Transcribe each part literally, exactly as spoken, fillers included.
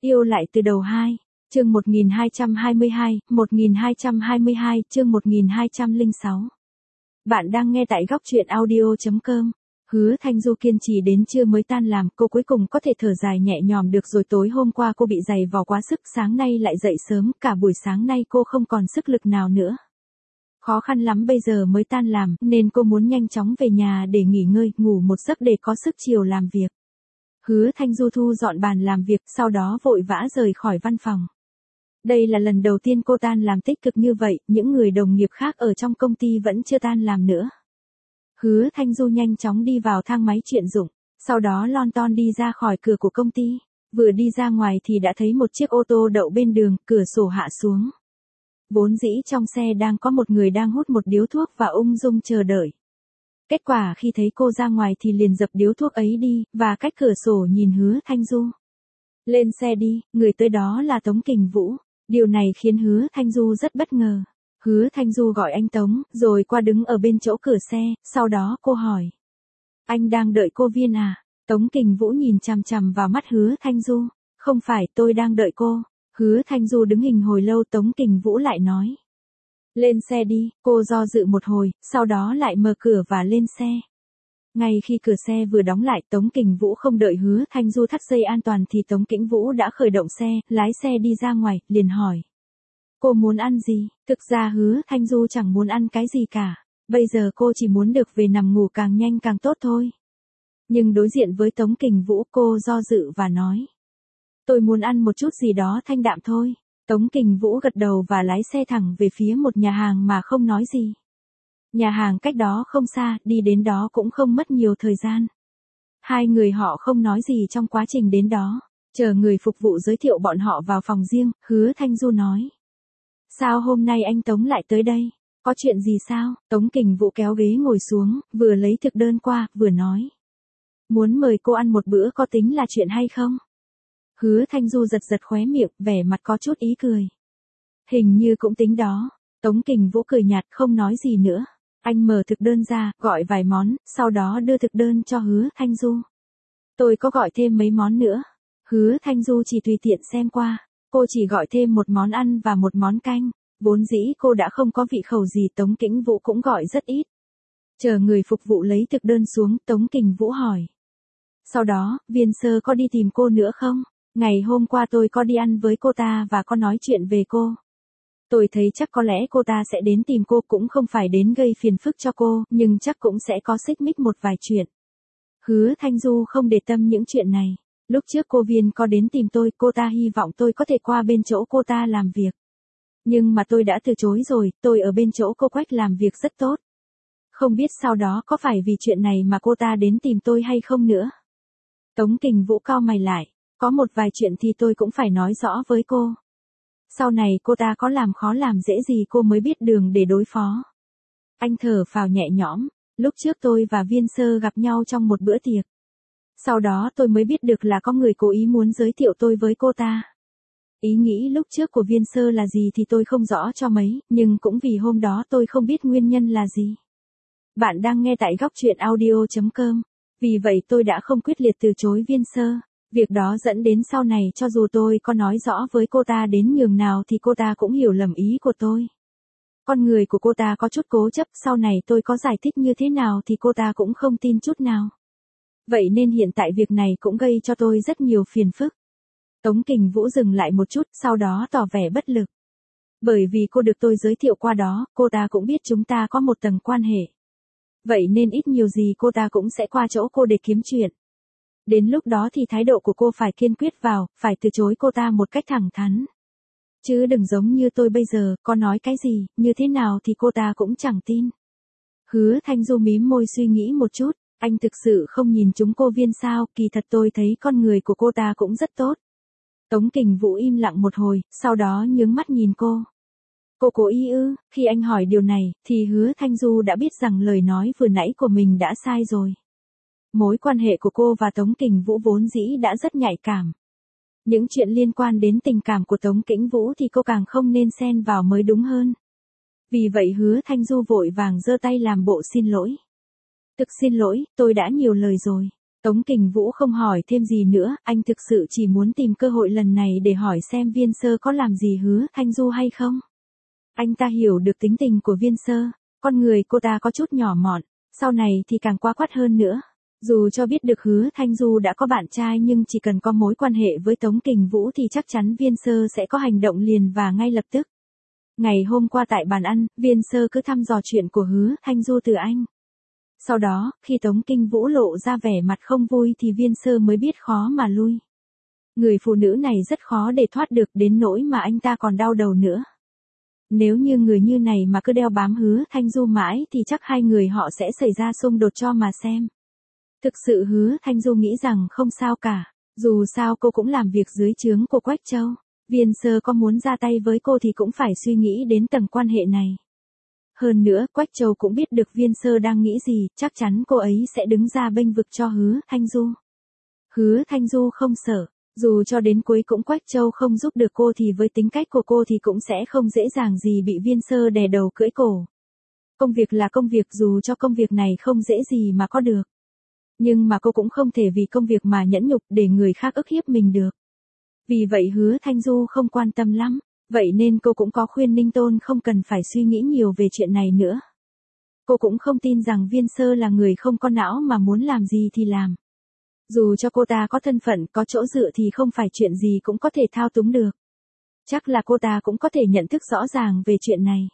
Yêu lại từ đầu hai, chương một nghìn hai trăm hai mươi hai, một nghìn hai trăm hai mươi hai, chương một nghìn hai trăm lẻ sáu. Bạn đang nghe tại góc truyện audio chấm com. Hứa Thanh Du kiên trì đến trưa mới tan làm, cô cuối cùng có thể thở dài nhẹ nhõm được rồi. Tối hôm qua cô bị giày vò quá sức, sáng nay lại dậy sớm, cả buổi sáng nay cô không còn sức lực nào nữa. Khó khăn lắm bây giờ mới tan làm, nên cô muốn nhanh chóng về nhà để nghỉ ngơi, ngủ một giấc để có sức chiều làm việc. Hứa Thanh Du thu dọn bàn làm việc, sau đó vội vã rời khỏi văn phòng. Đây là lần đầu tiên cô tan làm tích cực như vậy, những người đồng nghiệp khác ở trong công ty vẫn chưa tan làm nữa. Hứa Thanh Du nhanh chóng đi vào thang máy chuyên dụng, sau đó lon ton đi ra khỏi cửa của công ty. Vừa đi ra ngoài thì đã thấy một chiếc ô tô đậu bên đường, cửa sổ hạ xuống. Vốn dĩ trong xe đang có một người đang hút một điếu thuốc và ung dung chờ đợi. Kết quả khi thấy cô ra ngoài thì liền dập điếu thuốc ấy đi, và cách cửa sổ nhìn Hứa Thanh Du. Lên xe đi, người tới đó là Tống Kình Vũ. Điều này khiến Hứa Thanh Du rất bất ngờ. Hứa Thanh Du gọi anh Tống, rồi qua đứng ở bên chỗ cửa xe, sau đó cô hỏi. Anh đang đợi cô Viên à? Tống Kình Vũ nhìn chằm chằm vào mắt Hứa Thanh Du. Không phải, tôi đang đợi cô. Hứa Thanh Du đứng hình hồi lâu. Tống Kình Vũ lại nói. Lên xe đi, cô do dự một hồi, sau đó lại mở cửa và lên xe. Ngay khi cửa xe vừa đóng lại, Tống Kình Vũ không đợi Hứa Thanh Du thắt dây an toàn thì Tống Kình Vũ đã khởi động xe, lái xe đi ra ngoài, liền hỏi. Cô muốn ăn gì? Thực ra Hứa Thanh Du chẳng muốn ăn cái gì cả. Bây giờ cô chỉ muốn được về nằm ngủ càng nhanh càng tốt thôi. Nhưng đối diện với Tống Kình Vũ, cô do dự và nói. Tôi muốn ăn một chút gì đó thanh đạm thôi. Tống Kình Vũ gật đầu và lái xe thẳng về phía một nhà hàng mà không nói gì. Nhà hàng cách đó không xa, đi đến đó cũng không mất nhiều thời gian. Hai người họ không nói gì trong quá trình đến đó. Chờ người phục vụ giới thiệu bọn họ vào phòng riêng, Hứa Thanh Du nói. Sao hôm nay anh Tống lại tới đây? Có chuyện gì sao? Tống Kình Vũ kéo ghế ngồi xuống, vừa lấy thực đơn qua, vừa nói. Muốn mời cô ăn một bữa có tính là chuyện hay không? Hứa Thanh Du giật giật khóe miệng, vẻ mặt có chút ý cười. Hình như cũng tính đó. Tống Kình Vũ cười nhạt không nói gì nữa. Anh mở thực đơn ra, gọi vài món, sau đó đưa thực đơn cho Hứa Thanh Du. Tôi có gọi thêm mấy món nữa. Hứa Thanh Du chỉ tùy tiện xem qua. Cô chỉ gọi thêm một món ăn và một món canh. Vốn dĩ cô đã không có vị khẩu gì. Tống Kình Vũ cũng gọi rất ít. Chờ người phục vụ lấy thực đơn xuống, Tống Kình Vũ hỏi. Sau đó, Viên Sơ có đi tìm cô nữa không? Ngày hôm qua tôi có đi ăn với cô ta và có nói chuyện về cô. Tôi thấy chắc có lẽ cô ta sẽ đến tìm cô, cũng không phải đến gây phiền phức cho cô, nhưng chắc cũng sẽ có xích mích một vài chuyện. Hứa Thanh Du không để tâm những chuyện này. Lúc trước cô Viên có đến tìm tôi, cô ta hy vọng tôi có thể qua bên chỗ cô ta làm việc. Nhưng mà tôi đã từ chối rồi, tôi ở bên chỗ cô Quách làm việc rất tốt. Không biết sau đó có phải vì chuyện này mà cô ta đến tìm tôi hay không nữa. Tống Kình Vũ cau mày lại. Có một vài chuyện thì tôi cũng phải nói rõ với cô. Sau này cô ta có làm khó làm dễ gì cô mới biết đường để đối phó. Anh thở phào nhẹ nhõm. Lúc trước tôi và Viên Sơ gặp nhau trong một bữa tiệc. Sau đó tôi mới biết được là có người cố ý muốn giới thiệu tôi với cô ta. Ý nghĩ lúc trước của Viên Sơ là gì thì tôi không rõ cho mấy, nhưng cũng vì hôm đó tôi không biết nguyên nhân là gì. Bạn đang nghe tại góc truyện audio chấm com. Vì vậy tôi đã không quyết liệt từ chối Viên Sơ. Việc đó dẫn đến sau này cho dù tôi có nói rõ với cô ta đến nhường nào thì cô ta cũng hiểu lầm ý của tôi. Con người của cô ta có chút cố chấp, sau này tôi có giải thích như thế nào thì cô ta cũng không tin chút nào. Vậy nên hiện tại việc này cũng gây cho tôi rất nhiều phiền phức. Tống Kình Vũ dừng lại một chút, sau đó tỏ vẻ bất lực. Bởi vì cô được tôi giới thiệu qua đó, cô ta cũng biết chúng ta có một tầng quan hệ. Vậy nên ít nhiều gì cô ta cũng sẽ qua chỗ cô để kiếm chuyện. Đến lúc đó thì thái độ của cô phải kiên quyết vào, phải từ chối cô ta một cách thẳng thắn. Chứ đừng giống như tôi bây giờ, có nói cái gì, như thế nào thì cô ta cũng chẳng tin. Hứa Thanh Du mím môi suy nghĩ một chút, anh thực sự không nhìn chúng cô Viên sao, kỳ thật tôi thấy con người của cô ta cũng rất tốt. Tống Kình Vũ im lặng một hồi, sau đó nhướng mắt nhìn cô. Cô cố ý ư? Khi anh hỏi điều này, thì Hứa Thanh Du đã biết rằng lời nói vừa nãy của mình đã sai rồi. Mối quan hệ của cô và Tống Kình Vũ vốn dĩ đã rất nhạy cảm. Những chuyện liên quan đến tình cảm của Tống Kình Vũ thì cô càng không nên xen vào mới đúng hơn. Vì vậy Hứa Thanh Du vội vàng giơ tay làm bộ xin lỗi. Thực xin lỗi, tôi đã nhiều lời rồi. Tống Kình Vũ không hỏi thêm gì nữa, anh thực sự chỉ muốn tìm cơ hội lần này để hỏi xem Viên Sơ có làm gì Hứa Thanh Du hay không. Anh ta hiểu được tính tình của Viên Sơ, con người cô ta có chút nhỏ mọn, sau này thì càng quá quắt hơn nữa. Dù cho biết được Hứa Thanh Du đã có bạn trai nhưng chỉ cần có mối quan hệ với Tống Kình Vũ thì chắc chắn Viên Sơ sẽ có hành động liền và ngay lập tức. Ngày hôm qua tại bàn ăn, Viên Sơ cứ thăm dò chuyện của Hứa Thanh Du từ anh. Sau đó, khi Tống Kình Vũ lộ ra vẻ mặt không vui thì Viên Sơ mới biết khó mà lui. Người phụ nữ này rất khó để thoát được đến nỗi mà anh ta còn đau đầu nữa. Nếu như người như này mà cứ đeo bám Hứa Thanh Du mãi thì chắc hai người họ sẽ xảy ra xung đột cho mà xem. Thực sự Hứa Thanh Du nghĩ rằng không sao cả, dù sao cô cũng làm việc dưới trướng của Quách Châu. Viên Sơ có muốn ra tay với cô thì cũng phải suy nghĩ đến tầng quan hệ này. Hơn nữa, Quách Châu cũng biết được Viên Sơ đang nghĩ gì, chắc chắn cô ấy sẽ đứng ra bênh vực cho Hứa Thanh Du. Hứa Thanh Du không sợ, dù cho đến cuối cũng Quách Châu không giúp được cô thì với tính cách của cô thì cũng sẽ không dễ dàng gì bị Viên Sơ đè đầu cưỡi cổ. Công việc là công việc, dù cho công việc này không dễ gì mà có được. Nhưng mà cô cũng không thể vì công việc mà nhẫn nhục để người khác ức hiếp mình được. Vì vậy Hứa Thanh Du không quan tâm lắm, vậy nên cô cũng có khuyên Ninh Tôn không cần phải suy nghĩ nhiều về chuyện này nữa. Cô cũng không tin rằng Viên Sơ là người không có não mà muốn làm gì thì làm. Dù cho cô ta có thân phận, có chỗ dựa thì không phải chuyện gì cũng có thể thao túng được. Chắc là cô ta cũng có thể nhận thức rõ ràng về chuyện này.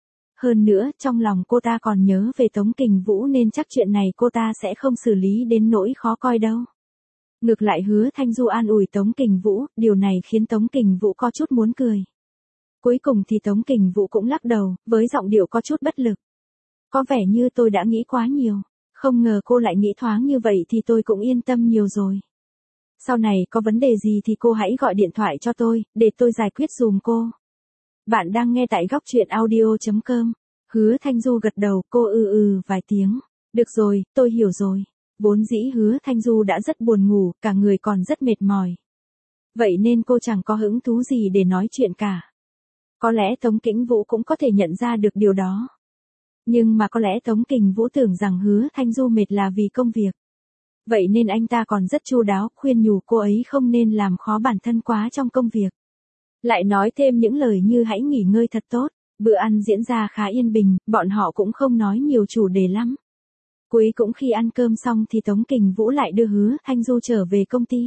Hơn nữa, trong lòng cô ta còn nhớ về Tống Kình Vũ nên chắc chuyện này cô ta sẽ không xử lý đến nỗi khó coi đâu. Ngược lại Hứa Thanh Du an ủi Tống Kình Vũ, điều này khiến Tống Kình Vũ có chút muốn cười. Cuối cùng thì Tống Kình Vũ cũng lắc đầu, với giọng điệu có chút bất lực. Có vẻ như tôi đã nghĩ quá nhiều, không ngờ cô lại nghĩ thoáng như vậy thì tôi cũng yên tâm nhiều rồi. Sau này có vấn đề gì thì cô hãy gọi điện thoại cho tôi, để tôi giải quyết dùm cô. Bạn đang nghe tại góc truyện audio chấm com. Hứa Thanh Du gật đầu, cô ừ ừ vài tiếng. Được rồi, tôi hiểu rồi. Vốn dĩ Hứa Thanh Du đã rất buồn ngủ, cả người còn rất mệt mỏi. Vậy nên cô chẳng có hứng thú gì để nói chuyện cả. Có lẽ Tống Kình Vũ cũng có thể nhận ra được điều đó. Nhưng mà có lẽ Tống Kình Vũ tưởng rằng Hứa Thanh Du mệt là vì công việc. Vậy nên anh ta còn rất chu đáo, khuyên nhủ cô ấy không nên làm khó bản thân quá trong công việc. Lại nói thêm những lời như hãy nghỉ ngơi thật tốt. Bữa ăn diễn ra khá yên bình, bọn họ cũng không nói nhiều chủ đề lắm. Cuối cũng khi ăn cơm xong thì Tống Kình Vũ lại đưa Hứa Thanh Du trở về công ty.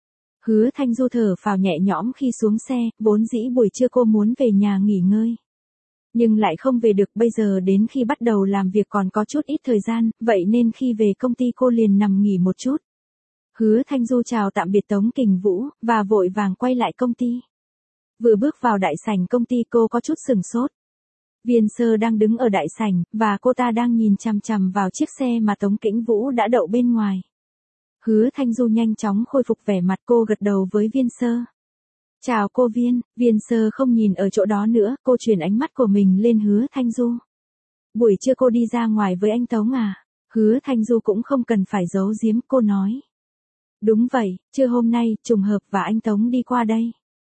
Hứa Thanh Du thở phào nhẹ nhõm khi xuống xe, vốn dĩ buổi trưa cô muốn về nhà nghỉ ngơi. Nhưng lại không về được, bây giờ đến khi bắt đầu làm việc còn có chút ít thời gian, vậy nên khi về công ty cô liền nằm nghỉ một chút. Hứa Thanh Du chào tạm biệt Tống Kình Vũ, và vội vàng quay lại công ty. Vừa bước vào đại sảnh công ty cô có chút sửng sốt. Viên Sơ đang đứng ở đại sảnh, và cô ta đang nhìn chằm chằm vào chiếc xe mà Tống Kình Vũ đã đậu bên ngoài. Hứa Thanh Du nhanh chóng khôi phục vẻ mặt, cô gật đầu với Viên Sơ. Chào cô Viên, Viên Sơ không nhìn ở chỗ đó nữa, cô chuyển ánh mắt của mình lên Hứa Thanh Du. Buổi trưa cô đi ra ngoài với anh Tống à? Hứa Thanh Du cũng không cần phải giấu giếm, cô nói. Đúng vậy, trưa hôm nay, trùng hợp và anh Tống đi qua đây.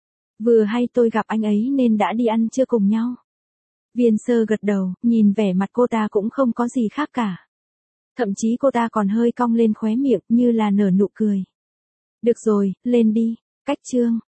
Vừa hay tôi gặp anh ấy nên đã đi ăn trưa cùng nhau. Viên Sơ gật đầu, nhìn vẻ mặt cô ta cũng không có gì khác cả. Thậm chí cô ta còn hơi cong lên khóe miệng như là nở nụ cười. Được rồi, lên đi, cách chương.